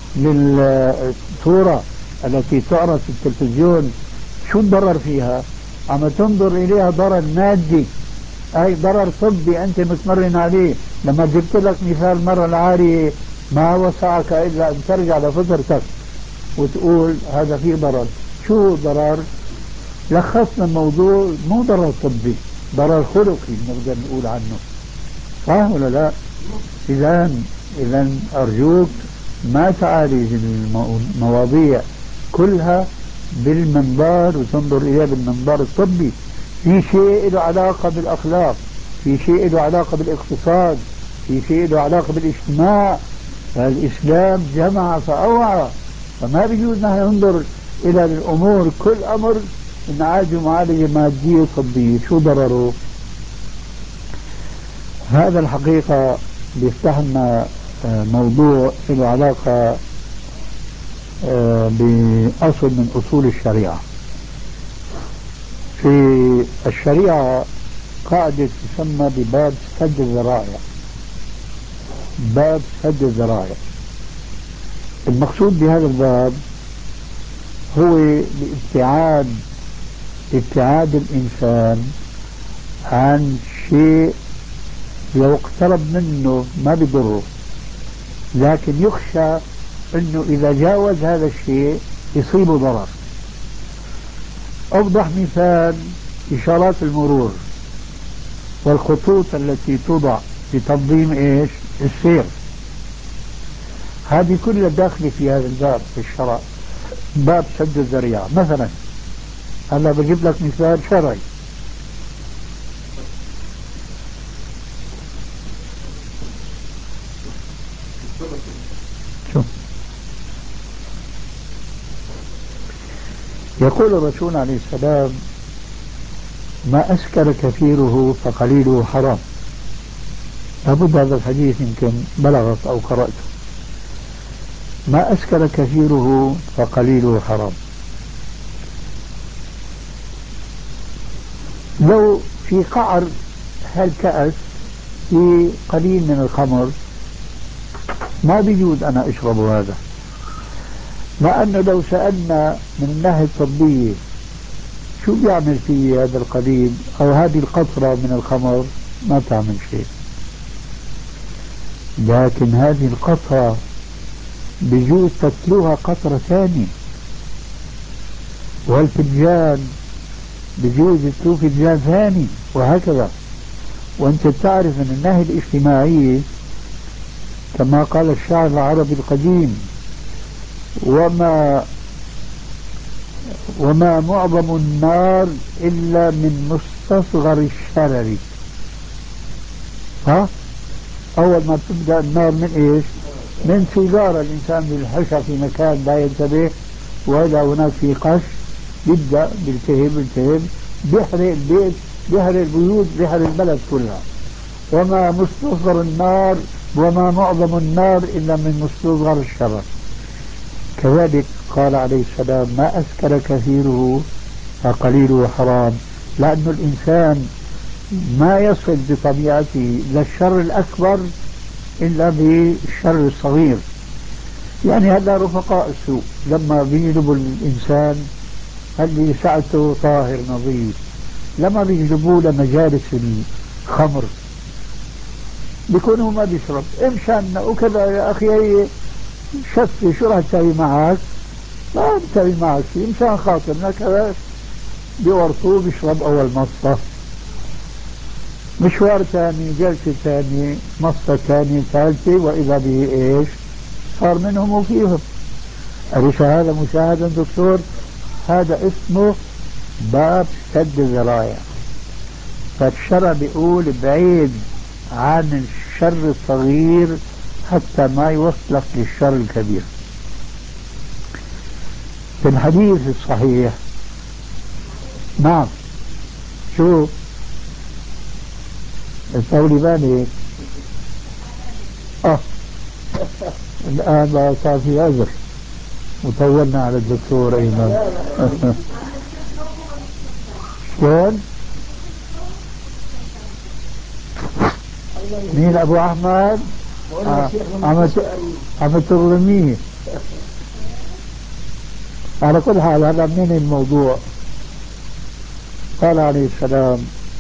للصورة التي تعرض في التلفزيون شو الضرر فيها؟ عم تنظر اليها ضرر مادي، اي ضرر طبي انت متمرن عليه. لما جبت لك مثال مرة العارية ما وسعك الا ان ترجع لفطرتك وتقول هذا فيه ضرر. شو ضرر؟ لخصنا الموضوع، مو ضرر طبي، ضرر خلقي نقدر نقول عنه، صح ولا لا؟ إذا أرجوك ما تعالج المواضيع كلها بالمنظار وتنظر إليها بالمنظار الطبي. في شيء له علاقة بالأخلاق، في شيء له علاقة بالاقتصاد، في شيء له علاقة بالاجتماع. فالإسلام جمع فأوعى، فما بيجوز نحن ننظر إلى الأمور كل أمر نعالجه معالجة مادية طبية. شو ضرره؟ هذا الحقيقة بيفتح لنا موضوع له علاقة بأصل من أصول الشريعة. في الشريعة قاعدة تسمى بباب سد الذرائع. باب سد الذرائع، المقصود بهذا الباب هو ابتعاد الإنسان عن شيء لو اقترب منه ما بيضره، لكن يخشى انه اذا جاوز هذا الشيء يصيبه ضرر. اوضح مثال اشارات المرور والخطوط التي توضع لتنظيم ايش؟ السير. هذه كلها داخله في هذا الباب في الشرع، باب سد الذريعة. مثلا هلا بجيب لك مثال شرعي. شو يقول الرسول عليه السلام ما أسكر كثيره فقليله حرام. لابد هذا الحديث يمكن بلغت أو قرأته. ما أسكر كثيره فقليله حرام. لو في قعر هالكأس في قليل من الخمر ما بيجوز أنا أشرب هذا، مع أنه لو سألنا من الناحية الطبية شو بيعمل في هذا القليل أو هذه القطرة من الخمر، ما تعمل شيء. لكن هذه القطرة بجوز تتلوها قطرة ثانية، والفنجان بجوز يتلو فنجان ثاني، وهكذا. وانت تعرف من الناحية الاجتماعية كما قال الشاعر العربي القديم: وما معظم النار إلا من مستصغر الشرر. ها؟ أول ما تبدأ النار من إيش؟ من سيجارة الإنسان بالحشا في مكان لا ينتبه، وإذا هناك في قش يبدأ بالتهب بيحرق البيت، بيحرق البيوت، بيحرق البلد كلها. وما مستصغر النار، وما معظم النار إلا من مستصغر الشرر. كذلك قال عليه السلام: ما أسكر كثيره فقليله حرام، لأن الإنسان ما يصل بطبيعته للشر الأكبر إلا بالشر الصغير. يعني هذا رفقاء السوء لما بيجلبوا الإنسان اللي ساعته طاهر نظيف، لما بيجلبوه لمجالس الخمر بيكونوا ما بيشرب إمشان وكذا: يا أخي شفي شو راح تسوي معك؟ ما بتسوي معك شيء، مشان خاطرنا كذا. بيورطوه بيشرب أول مصة، مشوار ثاني، جلسة ثانية، مصة ثانية، ثالثة، وإذا به إيش؟ صار منهم وفيهم. أليس هذا مشاهدا دكتور؟ هذا اسمه باب سد الذرائع. فالشرع بيقول بعيد عن الشر الصغير حتى ما يوصلك للشر الكبير. في الحديث الصحيح، نعم، شو الثوري بالي؟ الآن بقى صار في عذر وطولنا على الدكتور أيمن. شلون؟ مين أبو أحمد؟ عم تظلميه. على كل حال هذا من الموضوع. قال عليه السلام: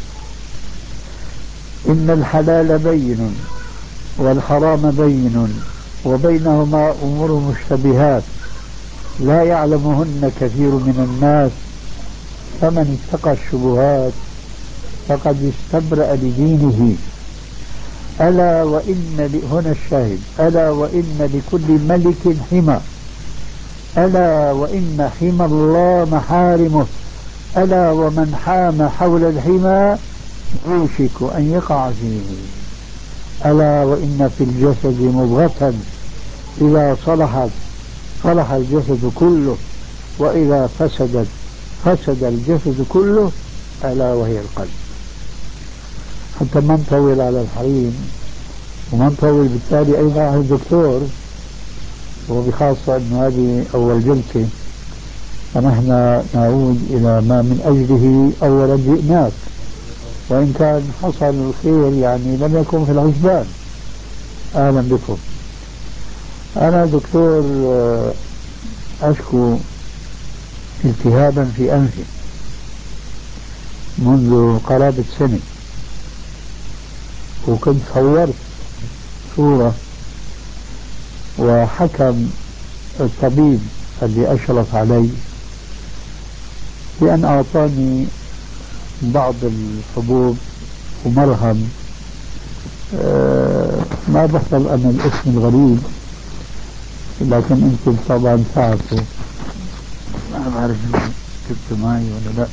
إن الحلال بين والحرام بين وبينهما أمور مشتبهات لا يعلمهن كثير من الناس، فمن اتقى الشبهات فقد استبرأ لدينه. ألا وإن هنا الشاهد: ألا وإن لكل ملك حمى، ألا وإن حمى الله محارمه، ألا ومن حام حول الحمى يوشك أن يقع فيه. ألا وإن في الجسد مضغة إذا صلحت صلح الجسد كله، وإذا فسدت فسد الجسد كله، ألا وهي القلب. حتى ما نطول على الحريم وما نطول بالتالي أيضا على الدكتور، وبخاصة أن هذه أول جلسة، فنحن نعود إلى ما من أجله أولا جئناك، وإن كان حصل الخير يعني لم يكن في الحسبان. أهلا بكم. أنا دكتور أشكو التهابا في أنفي منذ قرابة سنة، وكنت صورت صورة، وحكم الطبيب الذي أشرف علي بأن أعطاني بعض الحبوب ومرهم. ما بحفظ أنا الاسم الغريب، لكن أنتم طبعا تعرفوا. ما بعرف كنت معي ولا لا.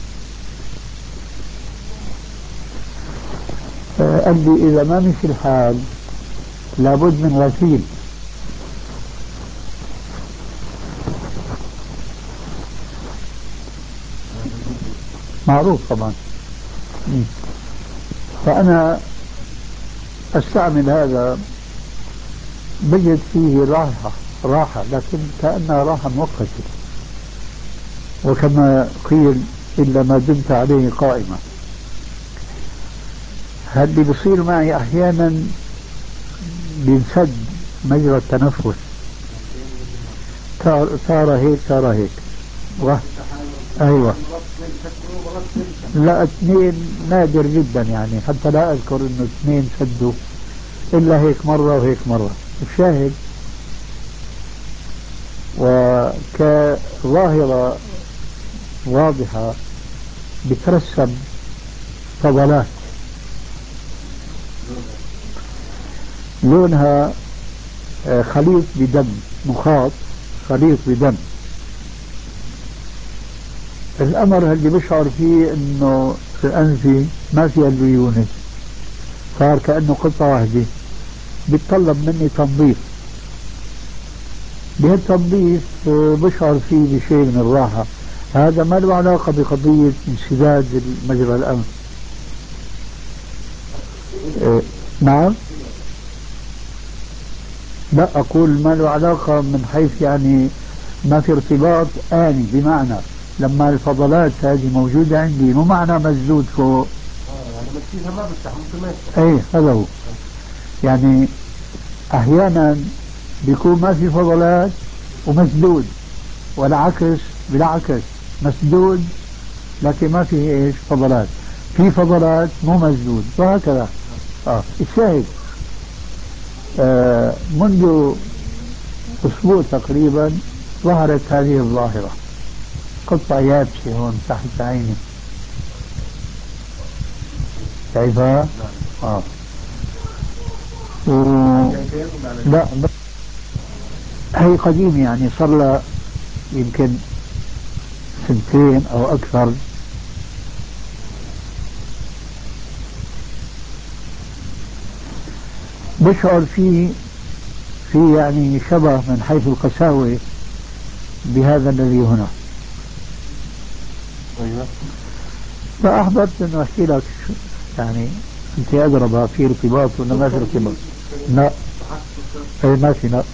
قال لي إذا ما مشي الحال لابد من غسيل. معروف طبعا. فأنا أستعمل هذا بجد فيه راحة لكن كأنها راحة مؤقتة، وكما قيل إلا ما دمت عليه قائمة. هذا بيصير معي أحيانا بينسد مجرى التنفس، صار هيك صار هيك أيوة. لا اثنين نادر جدا يعني، حتى لا أذكر إنه اثنين سدوا إلا هيك مرة وهيك مرة. الشاهد وكظاهرة واضحة بترسم فضلات لونها خليط بدم، مخاط خليط بدم. الأمر اللي بشعر فيه إنه في أنفي ما فيها الليونة، صار كأنه قطعة واحدة. بيتطلب مني تنظيف، بهالتنظيف بشعر فيه بشيء من الراحة. هذا ما له علاقة بقضية انسداد مجرى الأنف. نعم، لا أقول ما له علاقة من حيث يعني ما في ارتباط آني، بمعنى لما الفضلات هذه موجودة عندي مو معنى مسدود فوق يعني مسكينها ما بفتح ممكن ما يفتح. ايه هذا هو. يعني احيانا بيكون ما في فضلات ومسدود، والعكس بالعكس مسدود لكن ما فيه ايش فضلات، في فضلات مو مسدود، وهكذا. الشاهد منذ أسبوع تقريبا ظهرت هذه الظاهرة، قطعة يابسة هون تحت عيني، شايفها؟ لا هي قديمة يعني صار لها يمكن سنتين أو أكثر. بشعر في يعني شبه من حيث القساوة بهذا الذي هنا. ايوه. فأحببت أن أحكي لك يعني أنت أقرب في ارتباط ولا ما في ارتباط؟ لا أي ما في. لا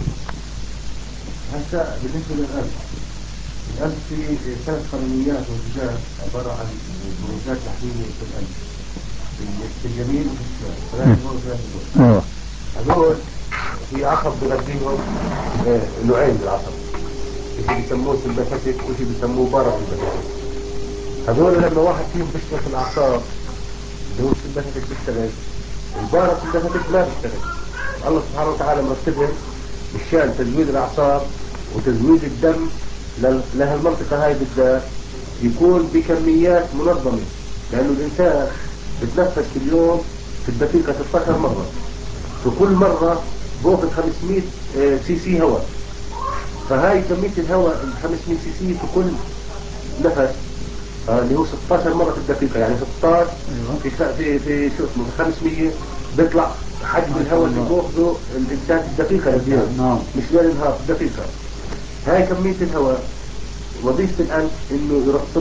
هسه بالنسبة للألف، الألف في ثلاث قانونيات موجودات عبارة عن بروزات لحمية في الألف، في اليمين وفي الشمال، ثلاث دول وثلاث دول. هذول في عصب بغذيهم نوعين من العصب، شيء بيسموه سمباثيك وشيء بيسموه باراسمباثيك. هذول لما واحد فيهم بيشتغل في الأعصاب اللي هو السمباثيك بيشتغل، الباراسمباثيك ما بيشتغل. الله سبحانه وتعالى مرتبهم مشان تزويد الأعصاب وتزويد الدم لهالمنطقة هاي بالذات يكون بكميات منظمة، لأنه الإنسان بتنفس في اليوم في الدقيقة 16 مرة، وكل مرة بأخذ 500 سي سي هواء. فهاي كمية الهواء 500 سي سي في كل نفس اللي هو 16 مرة في الدقيقة، يعني 16 في شو اسمه 500 بيطلع حجم الهواء اللي بأخذه الإنسان في الدقيقة لليوم، مش ليل نهار في الدقيقة. هاي كمية الهواء وظيفة الأنف إنه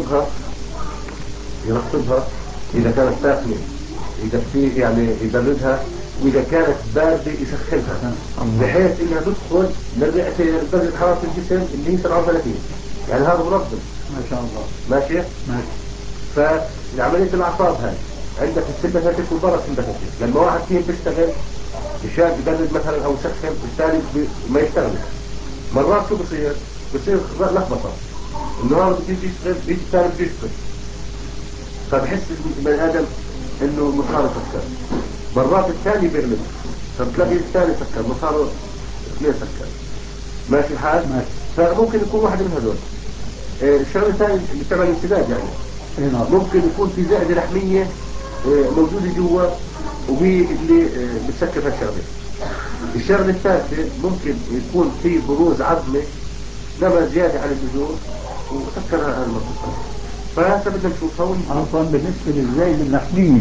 يرطبها إذا كانت ساخنة يدفيه يعني يبردها، وإذا كانت باردة يسخنها بحيث إنها تدخل للرئتين درجة حرارة الجسم اللي هي 37، يعني هذا منظم ما شاء الله. ماشي؟ فعملية الأعصاب هاي عندك السمباثيك والباراسمباثيك، لما واحد فيهم بيشتغل مشان يبرد مثلا أو يسخن الثاني ما يشتغل. مرات شو بصير لخبطة، النهار بده يشتغل بيجي الثاني بده يشتغل، فبحس البني آدم إنه مصاره سكر. مرات الثاني بيغلب، فبتلاقي الثاني سكر، مصاره اثنين سكر. ماشي الحال؟ ماشي. فممكن يكون واحد من هذول. الشغله الثانيه اللي بتعمل انسداد يعني ممكن يكون في زائده لحميه موجوده جوا، وهي اللي بتسكر هالشغله. الشغله الثالثه ممكن يكون في بروز عظمي لما زياده عن اللزوم وسكرها المنطقه. فهسه بدنا نشوفها. عفوا بالنسبة للزايد اللحمية،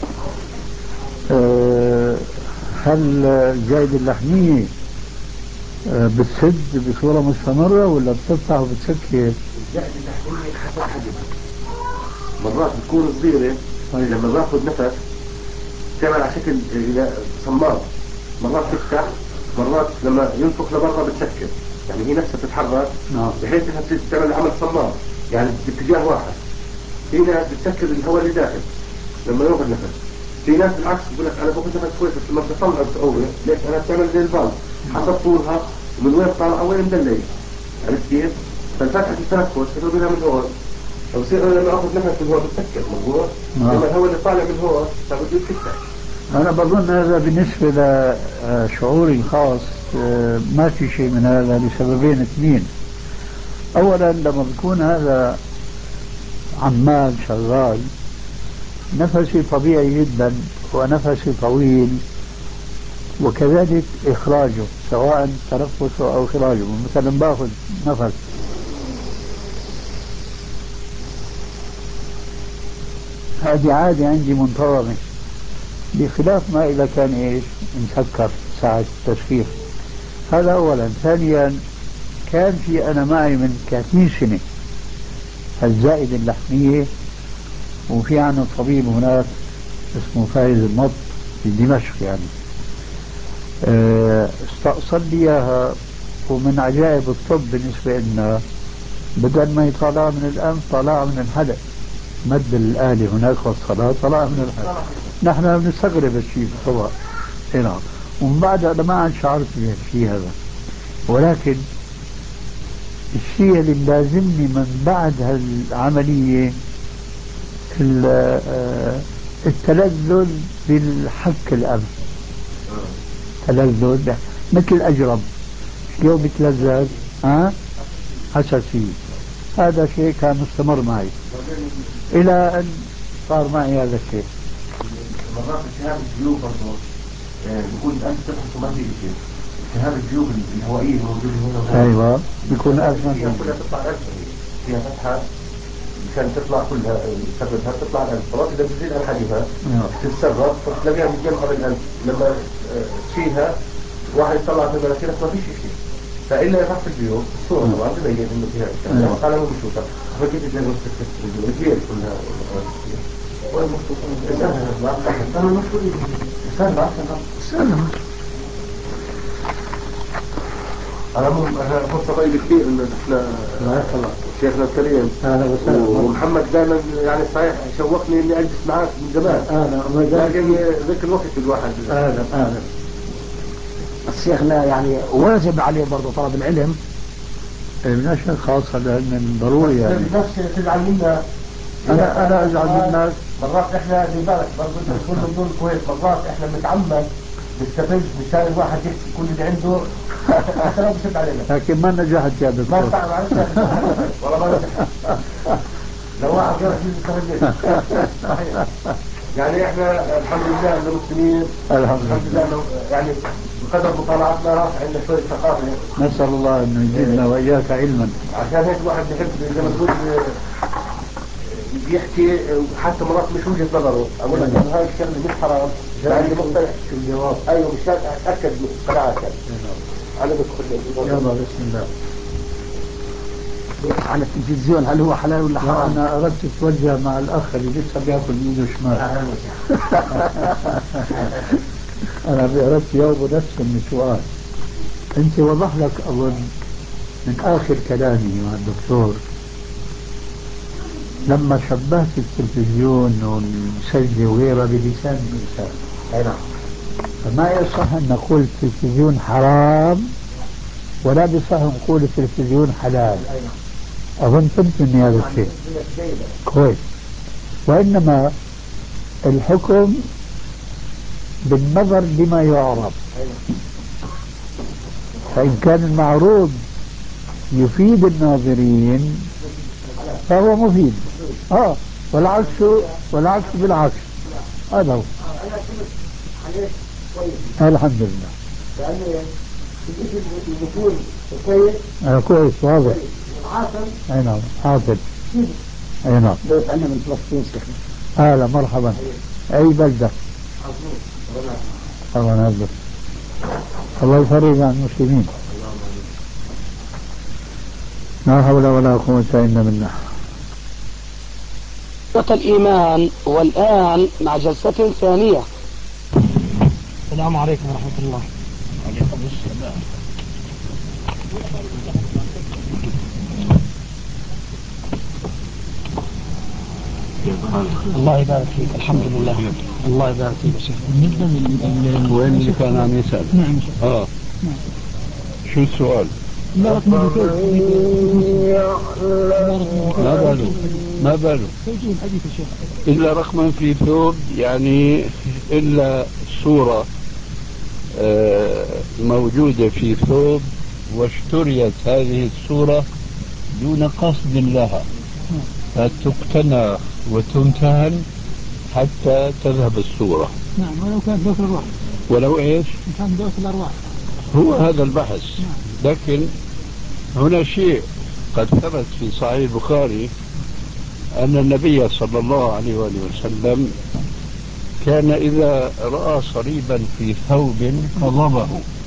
هل الزايد اللحمية بتسد بصورة مستمرة ولا بتطلع وبتسكر؟ الزائد اللحمية حسب حجمها، مرات بتكون صغيرة لما باخذ نفس تعمل على شكل صمام، مرات تفتح، مرات لما ينفخ لبرا بتسكر، يعني هي نفسها بتتحرك بحيث انها تعمل عمل صمام يعني باتجاه واحد. في ناس بتسكر الهواء اللي داخل لما ياخذ نفس، في ناس بالعكس بقول لك انا باخذ نفس كويس بس لما بتطلع بتقوي، ليش؟ انا بتعمل زي الفالف حسب طولها ومن وين طالعه وين مدليه، عرفت كيف؟ فالفتحه التنفس تضرب منها من هون، فبصير انا لما اخذ نفس من هون بتسكر مضبوط، لما الهواء اللي طالع من هون فبده يتفتح. أنا بظن هذا بالنسبة لشعوري الخاص ما في شيء من هذا لسببين اثنين. أولا لما بكون هذا عمال شغال نفسي طبيعي جدا ونفسي طويل، وكذلك إخراجه سواء تنفسه أو إخراجه. مثلا باخذ نفس هذه عادة عندي منتظمة، بخلاف ما إذا كان إيش مسكر ساعة التسخير. هذا أولا. ثانيا كان في أنا معي من 30 سنة الزائدة اللحمية، وفي عنا طبيب هناك اسمه فايز النط في دمشق يعني، استأصل لي إياها. ومن عجائب الطب بالنسبة لنا بدل ما يطلع من الأنف طلع من الحلق، مد الآلة هناك والصلاة طلع من الحلق. نحن بنستغرب الشيء سوا هنا، ومن بعد أنا ما عاد شعرت بالشيء هذا. ولكن الشيء اللي لازمني من بعد هالعملية التلذذ بالحك الأنف، تلذذ مثل الأجرب اليوم بتلذذ حساسية. هذا شيء كان مستمر معي إلى أن صار معي هذا الشيء. مرات التهاب الجيوب برضه بيكون الأنف تفحص ما في شيء، التهاب الجيوب الهوائية الموجودة هنا أيوة بيكون أزمة كلها تطلع الأنف، فيها فتحة مشان تطلع كلها تسربها تطلع الأنف، خلاص إذا بتزيد عن حجمها تتسرب فتلاقيها متجمعة بالأنف، لما تشيلها واحد يطلع في مناخيرك ما فيش شيء، فإلا فحص الجيوب الصورة طبعا تبين إنه فيها إشكال، بس على مو بشوفها فكيف تلاقي الجيوب كلها أنا فرصة طيبة كثير إنه إحنا شيخنا الكريم ومحمد دائما يعني صحيح شوقني إني أجلس معك من زمان، لكن ذاك الوقت الواحد شيخنا يعني واجب عليه برضه طلب العلم من أشياء خاصة لأن ضروري يعني. الناس تزعل منا، أنا أزعل من الناس. مرات إحنا في بالك برضه نقول من دون الكويت، مرات إحنا بنتعمد نستفز مشان الواحد يحكي كل اللي عنده حتى لو بشد علينا، لكن ما نجحت يا دكتور. ما استعمل والله ما نجحت. لو واحد غير يستفز يعني إحنا الحمد لله إنه مسلمين، الحمد لله إنه يعني بقدر مطالعتنا راح عندنا شوية ثقافة. نسأل الله أن يزيدنا وإياك علما. عشان هيك الواحد بيحب زي ما تقول يحكي حتى مرات مش وجهة نظره، أقول لك إنه هاي الشغلة مش حرام، عندي مقتنع شو الجواب؟ أيوه مشان أتأكد من قناعتك. أنا بدخل يلا بسم الله. على التلفزيون هل هو حلال ولا حرام؟ أنا أردت أتوجه مع الأخ اللي لسه بياكل بإيده شمال. أنا أردت جاوبه نفس السؤال. أنت وضح لك أظن من آخر كلامي مع الدكتور لما شبهت التلفزيون والمسجل وغيرها بلسان الإنسان. نعم. فما يصح أن نقول التلفزيون حرام ولا بصح نقول التلفزيون حلال. أظن فهمت مني هذا الشيء كويس. وإنما الحكم بالنظر لما يعرض، فإن كان المعروض يفيد الناظرين فهو مفيد، والعكس بالعكس. هذا هو. الحمد لله. كويس واضح. اي نعم حاضر. اي نعم. أنا من فلسطين شيخنا. اهلا مرحبا. اي بلدة؟ الله ينزل. الله يفرج عن المسلمين. لا حول ولا قوة إلا بالله. الإيمان. والآن مع جلسة ثانية. السلام عليكم ورحمة الله. عليكم السلام. الله يبارك فيك. الحمد لله. الله يبارك فيك يا شيخ. بالنسبة وين اللي كان عم يسأل؟ نعم. نعم. شو السؤال؟ ما باله توجيه الحديث يا شيخ. إلا رقما في ثوب، يعني إلا صورة موجودة في ثوب واشتريت هذه الصورة دون قصد لها فتقتنى وتمتهن حتى تذهب الصورة. نعم. ولو كانت دوس الأرواح. ولو إيش؟ كان دوس الأرواح. هو هذا البحث. لكن هنا شيء قد ثبت في صحيح البخاري أن النبي صلى الله عليه وآله وسلم كان إذا رأى صليبا في ثوب قضبه،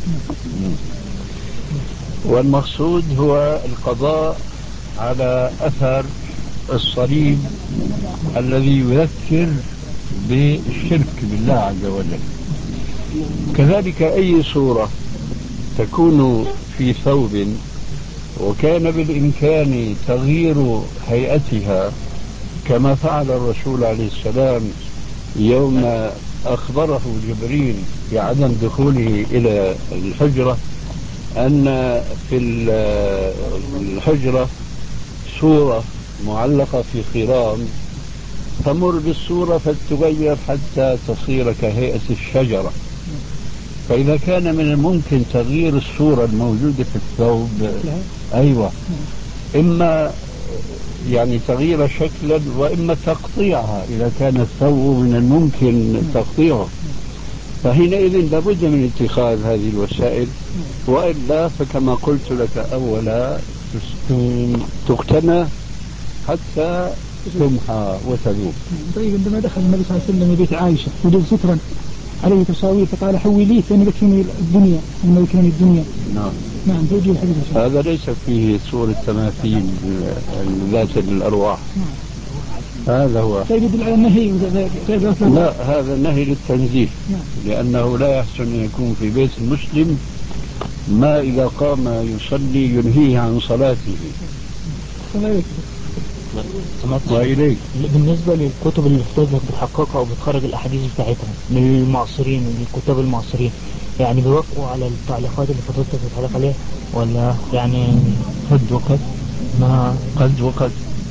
والمقصود هو القضاء على أثر الصليب الذي يذكر بالشرك بالله عز وجل. كذلك أي صورة تكون في ثوب وكان بالإمكان تغيير هيئتها كما فعل الرسول عليه السلام يوم أخبره جبريل بعدم دخوله إلى الحجرة أن في الحجرة صورة معلقة في خرام تمر بالصورة فتغير حتى تصير كهيئة الشجرة. فإذا كان من الممكن تغيير الصورة الموجودة في الثوب، أيوة، إما يعني تغيير شكلا وإما تقطيعها إذا كان الثوب من الممكن تقطيعه، فحينئذ لابد من اتخاذ هذه الوسائل، وإلا فكما قلت لك أولا تقتنى حتى تمحى وتذوب. طيب عندما دخل النبي صلى الله عليه وسلم بيت عائشة وجد سترا عليه تصاوير فقال حوليه فإن بكرني الدنيا إنه بكرني الدنيا. نعم. توجيه الحديث. هذا ليس فيه صورة تماثيل ذات الأرواح. هذا هو. طيب يدل على النهي. لا، هذا النهي للتنزيه. لأنه لا يحسن أن يكون في بيت المسلم ما إذا قام يصلي ينهيه عن صلاته. وإليك بالنسبة للكتب اللي بتحققها أو بتخرج الأحاديث بتاعتها من المعاصرين والكتاب المعاصرين، يعني بيوافقوا على التعليقات اللي فضلتك بتعلق عليها ولا يعني قد وقد؟ ما قد وقد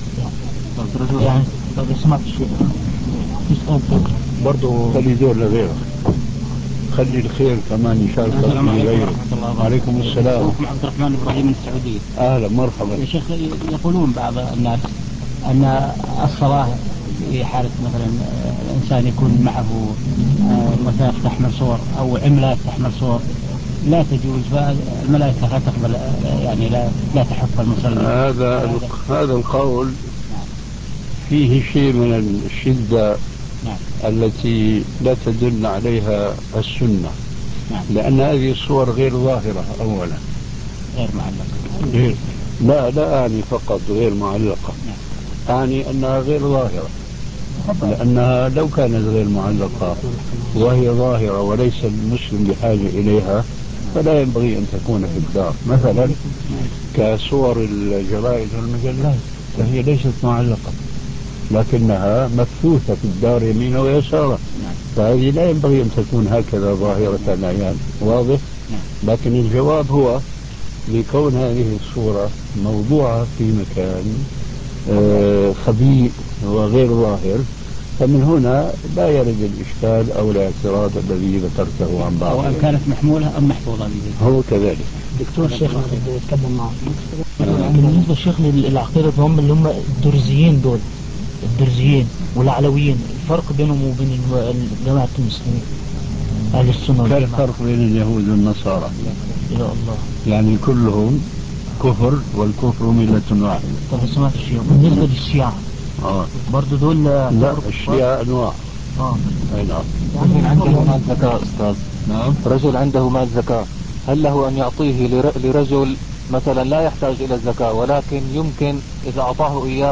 يعني لو سمعت شيء يسأل برضو خلي دور لغيره، خلي الخير كمان يشارك غيره. وعليكم السلام. أخوكم عبد الرحمن إبراهيم من السعودية. أهلا مرحبا يا شيخ، يقولون بعض الناس أن الصلاة في حالة مثلا الإنسان يكون معه مثلا تحمل صور أو عملات تحمل صور لا تجوز، فالملائكة لا تقبل، يعني لا تحف المصلي. هذا القول فيه شيء من الشدة التي لا تدل عليها السنة، لأن هذه الصور غير ظاهرة أولا، غير معلقة. لا أعني فقط غير معلقة، أعني أنها غير ظاهرة، لأنها لو كانت غير معلقة وهي ظاهرة وليس المسلم بحاجة إليها فلا ينبغي أن تكون في الدار، مثلا كصور الجرائد والمجلات فهي ليست معلقة لكنها مبثوثة في الدار يمينا ويسارا، فهذه لا ينبغي أن تكون هكذا ظاهرة العيان. واضح؟ لكن الجواب هو لكون هذه الصورة موضوعة في مكان خبيء وغير ظاهر، فمن هنا لا يرد الإشكال أو الاعتراض الذي ذكرته عن بعض، سواء كانت محمولة أم محفوظة. هو كذلك. دكتور الشيخ أتكلم معه بالنسبة للشيخ للعقيدة اللي هم الدرزيين دول، الدرزيين والعلويين، الفرق بينهم وبين جماعة المسلمين أهل السنة والجماعة؟ كالفرق بين اليهود والنصارى. يا الله. يعني كلهم كفر والكفر ملة واحدة. طب سمعت الشيعة بالنسبة للشيعة برضو دول؟ لا، الشيعة أنواع. أي نعم. رجل عنده مال زكاة أستاذ. نعم. رجل عنده مال زكاة، هل له أن يعطيه لرجل مثلا لا يحتاج إلى الزكاة ولكن يمكن إذا أعطاه إياه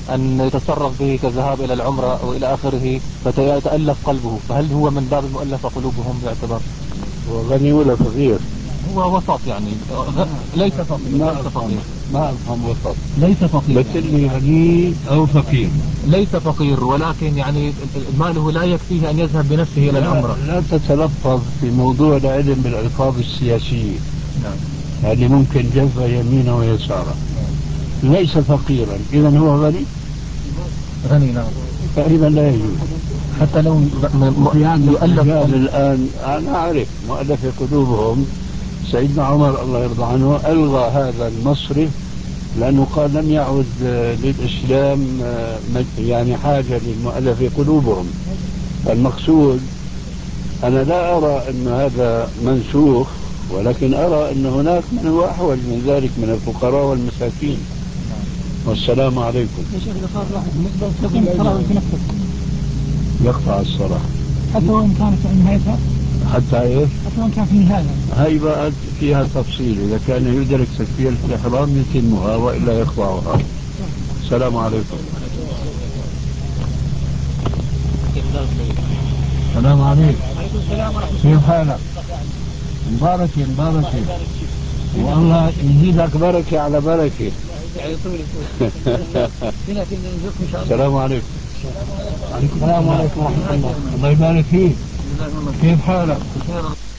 أن يتصرف به كالذهاب إلى العمرة أو إلى آخره فيتألف قلبه، فهل هو من باب المؤلفة قلوبهم باعتبار؟ هو غني ولا فقير؟ هو وسط يعني، ليس فقير. ما أفهم وسط. ليس فقير، بس اللي غني أو فقير. ليس فقير، ولكن يعني ماله لا يكفيه أن يذهب بنفسه إلى العمرة. لا تتلفظ في موضوع العلم بالألفاظ السياسية. نعم. هذه ممكن جذبة يمينه ويساره. ليس فقيرا، إذا هو غني. غني نعم. فإذا لا يجوز. حتى لو يعني الرجال الآن أنا أعرف مؤلف قلوبهم. سيدنا عمر الله يرضى عنه ألغى هذا المصرف لأنه قال لم يعد للإسلام يعني حاجة للمؤلف قلوبهم. المقصود أنا لا أرى أن هذا منسوخ، ولكن أرى أن هناك من هو أحوج من ذلك من الفقراء والمساكين. والسلام عليكم. يا شيخ إذا صار واحد بالنسبة للتقييم الصلاة يتنفس يقطع الصلاة حتى وإن كانت في نهايتها، حتى إيه؟ حتى وإن كان في النهاية. هاي بقى فيها تفصيل، إذا كان يدرك تكبيرة الإحرام يتمها وإلا يقطعها. السلام عليكم. السلام عليكم. كيف حالك؟ مباركة والله يزيدك بركة على بركة. السلام عليكم. السلام عليكم ورحمة الله. الله يبارك فيك. كيف حالك؟